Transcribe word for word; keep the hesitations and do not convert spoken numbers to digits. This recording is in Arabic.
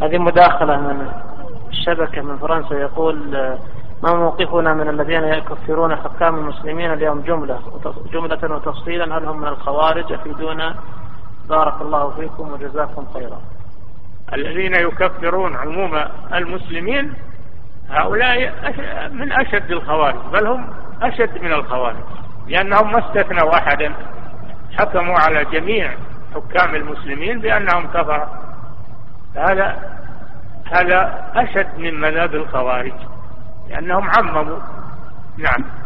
هذه مداخلة من الشبكة من فرنسا، يقول ما موقفنا من الذين يكفرون حكام المسلمين اليوم جملة جملة وتفصيلا، هل هم من الخوارج؟ أفيدونا بارك الله فيكم وجزاكم خيرا. الذين يكفرون عموم المسلمين هؤلاء من أشد الخوارج، بل هم أشد من الخوارج، لأنهم ما استثنوا أحدا، حكموا على جميع حكام المسلمين بأنهم كفر. هذا هذا أشد من مذهب الخوارج لأنهم عمموا. نعم.